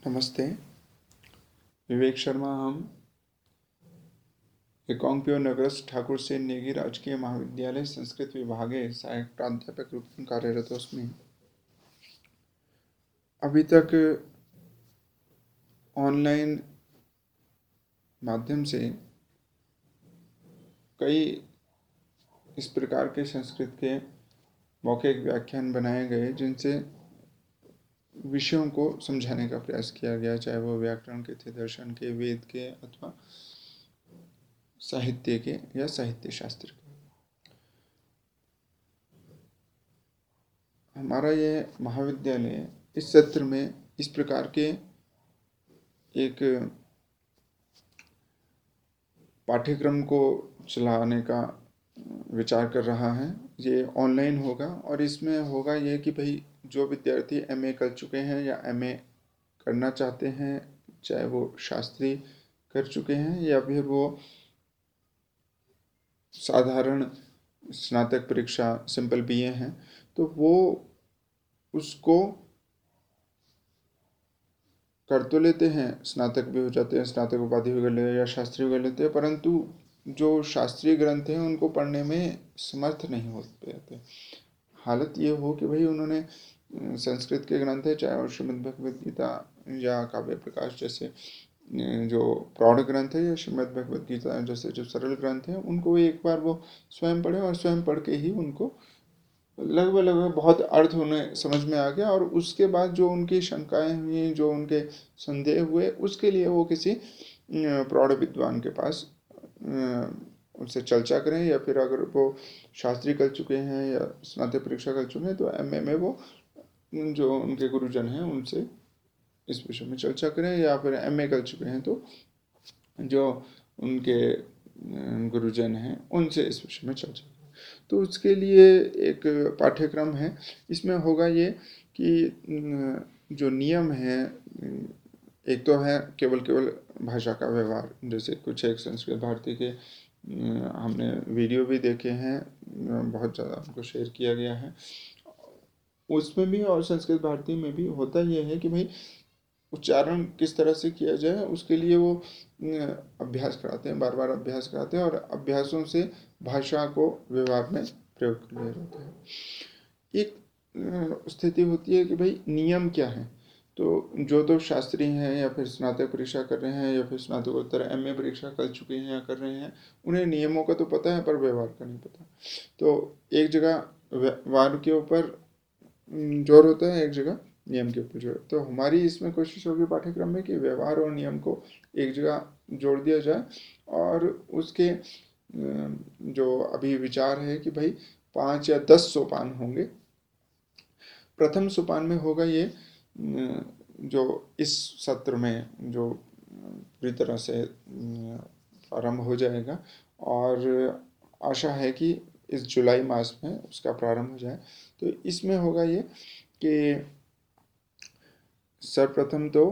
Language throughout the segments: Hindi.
नमस्ते। विवेक शर्मा हम रिकांगपिओ नगरस्थ ठाकुर सेन नेगी राजकीय महाविद्यालय संस्कृत विभागे सहायक प्राध्यापक रूप में कार्यरत अस्मि। अभी तक ऑनलाइन माध्यम से कई इस प्रकार के संस्कृत के मौखिक व्याख्यान बनाए गए जिनसे विषयों को समझाने का प्रयास किया गया, चाहे वो व्याकरण के थे, दर्शन के, वेद के अथवा साहित्य के या साहित्य शास्त्र के। हमारा ये महाविद्यालय इस सत्र में इस प्रकार के एक पाठ्यक्रम को चलाने का विचार कर रहा है। ये ऑनलाइन होगा और इसमें होगा ये कि भाई जो विद्यार्थी एमए कर चुके हैं या एमए करना चाहते हैं, चाहे वो शास्त्री कर चुके हैं या फिर वो साधारण स्नातक परीक्षा सिंपल बीए हैं, तो वो उसको कर तो लेते हैं, स्नातक भी हो जाते हैं, स्नातक उपाधि भी कर लेते हैं या शास्त्री भी कर लेते हैं, परंतु जो शास्त्रीय ग्रंथ हैं उनको पढ़ने में समर्थ नहीं हो पाते। हालत ये हो कि भाई उन्होंने संस्कृत के ग्रंथ है, चाहे वो श्रीमद् भगवद गीता या काव्य प्रकाश जैसे जो प्रौढ़ ग्रंथ है या श्रीमद् भगवद गीता जैसे जो सरल ग्रंथ हैं, उनको एक बार वो स्वयं पढ़े और स्वयं पढ़ के ही उनको लगभग बहुत अर्थ उन्हें समझ में आ गया और उसके बाद जो उनकी शंकाएं हुई, जो उनके संदेह हुए, उसके लिए वो किसी प्रौढ़ विद्वान के पास उनसे चर्चा करें, या फिर अगर वो शास्त्री कर चुके हैं या स्नातक परीक्षा कर चुके हैं तो एमए में वो जो उनके गुरुजन हैं उनसे इस विषय में चर्चा करें, या फिर एमए कर चुके हैं तो जो उनके गुरुजन हैं उनसे इस विषय में चर्चा करें। तो उसके लिए एक पाठ्यक्रम है। इसमें होगा ये कि जो नियम है, एक तो है केवल भाषा का व्यवहार, जैसे कुछ एक संस्कृत भारती के हमने वीडियो भी देखे हैं, बहुत ज़्यादा हमको शेयर किया गया है उसमें भी, और संस्कृत भारती में भी होता ये है कि भाई उच्चारण किस तरह से किया जाए, उसके लिए वो अभ्यास कराते हैं, बार बार अभ्यास कराते हैं और अभ्यासों से भाषा को व्यवहार में प्रयोग किया जाता है। एक स्थिति होती है कि भाई नियम क्या है, तो जो तो शास्त्री हैं या फिर स्नातक परीक्षा कर रहे हैं या फिर स्नातकोत्तर एमए परीक्षा कर चुके हैं या कर रहे हैं, उन्हें नियमों का तो पता है पर व्यवहार का नहीं पता। तो एक जगह व्यवहार के ऊपर जोर होता है, एक जगह नियम के ऊपर जोर। तो हमारी इसमें कोशिश होगी पाठ्यक्रम में कि व्यवहार और नियम को एक जगह जोड़ दिया जाए, और उसके जो अभी विचार है कि भाई 5 या 10 सोपान होंगे। प्रथम सोपान में होगा ये जो इस सत्र में जो पूरी तरह से प्रारंभ हो जाएगा, और आशा है कि इस जुलाई मास में उसका प्रारंभ हो जाए। तो इसमें होगा ये कि सर्वप्रथम तो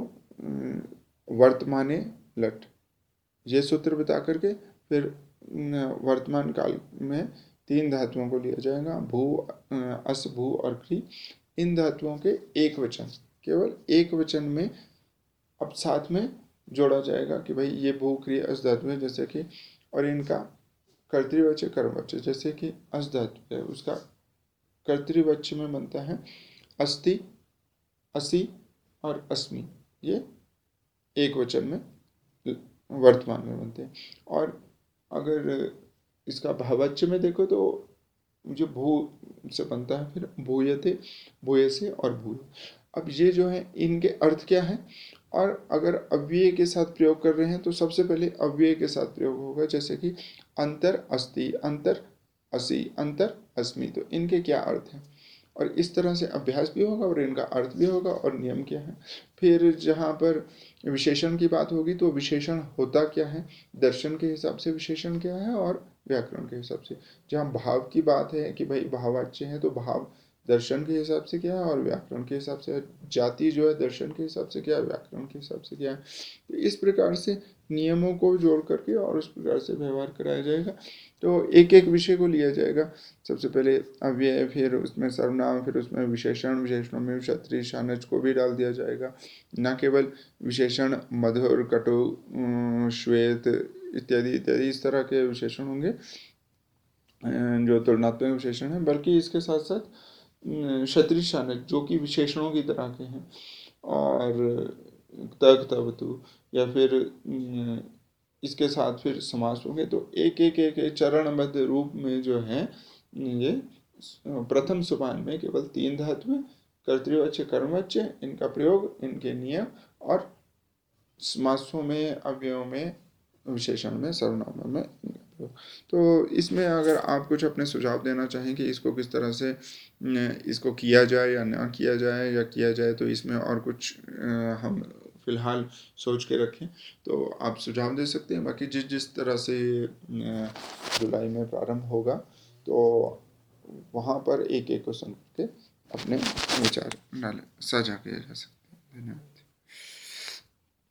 वर्तमाने लट ये सूत्र बता करके फिर वर्तमान काल में 3 धातुओं को लिया जाएगा, भू, अस, भू और क्री। इन धातुओं के एक वचन, केवल एक वचन में अब साथ में जोड़ा जाएगा कि भाई ये भू, क्री, अस धातु है, जैसे कि, और इनका कर्तृवाच्य कर्मवाच्य, जैसे कि अस धातु है उसका कर्तृवाच्य में बनता है अस्ति, असि और अस्मि, ये एक वचन में वर्तमान में बनते हैं। और अगर इसका भाववाच्य में देखो तो जो भू से बनता है, फिर भूयते, भूयसे और भूय। अब ये जो है इनके अर्थ क्या है, और अगर अव्यय के साथ प्रयोग कर रहे हैं तो सबसे पहले अव्यय के साथ प्रयोग होगा, जैसे कि अंतर अस्ति, अंतर असि, अंतर अस्मि। तो इनके क्या अर्थ हैं, और इस तरह से अभ्यास भी होगा और इनका अर्थ भी होगा और नियम क्या है। फिर जहाँ पर विशेषण की बात होगी तो विशेषण होता क्या है, दर्शन के हिसाब से विशेषण क्या है और व्याकरण के हिसाब से। जहाँ भाव की बात है कि भाई भाववाच्य है तो भाव दर्शन के हिसाब से क्या है और व्याकरण के हिसाब से, जाति जो है दर्शन के हिसाब से क्या है, व्याकरण के हिसाब से क्या है। तो इस प्रकार से नियमों को जोड़ करके और उस प्रकार से व्यवहार कराया जाएगा। तो एक एक विषय को लिया जाएगा। सबसे पहले अव्यय, फिर उसमें सर्वनाम, फिर उसमें विशेषण, विशेषणों में क्षत्रिय शानच को भी डाल दिया जाएगा। न केवल विशेषण मधुर, कटु, श्वेत इत्यादि इत्यादि इस तरह के विशेषण होंगे जो तुलनात्मक विशेषण है, बल्कि इसके साथ साथ क्षत्रिय शानच जो कि विशेषणों की तरह के हैं, और तक तवतु, या फिर इसके साथ फिर समास होंगे। तो एक एक एक, एक चरणबद्ध रूप में जो है ये प्रथम सोपान में केवल 3 धातु है, कर्तृवाच्य, कर्मवाच्य, इनका प्रयोग, इनके नियम, और समासों में, अव्ययों में, विशेषण में, सर्वनामों में इनका प्रयोग। तो इसमें अगर आप कुछ अपने सुझाव देना चाहें कि इसको किस तरह से इसको किया जाए या ना किया जाए, या किया जाए तो इसमें और कुछ हम फिलहाल सोच के रखें, तो आप सुझाव दे सकते हैं। बाकी जिस जिस तरह से जुलाई में प्रारंभ होगा तो वहाँ पर एक एक क्वेश्चन करके अपने विचार डालें, साझा किए जा सकते हैं। धन्यवाद।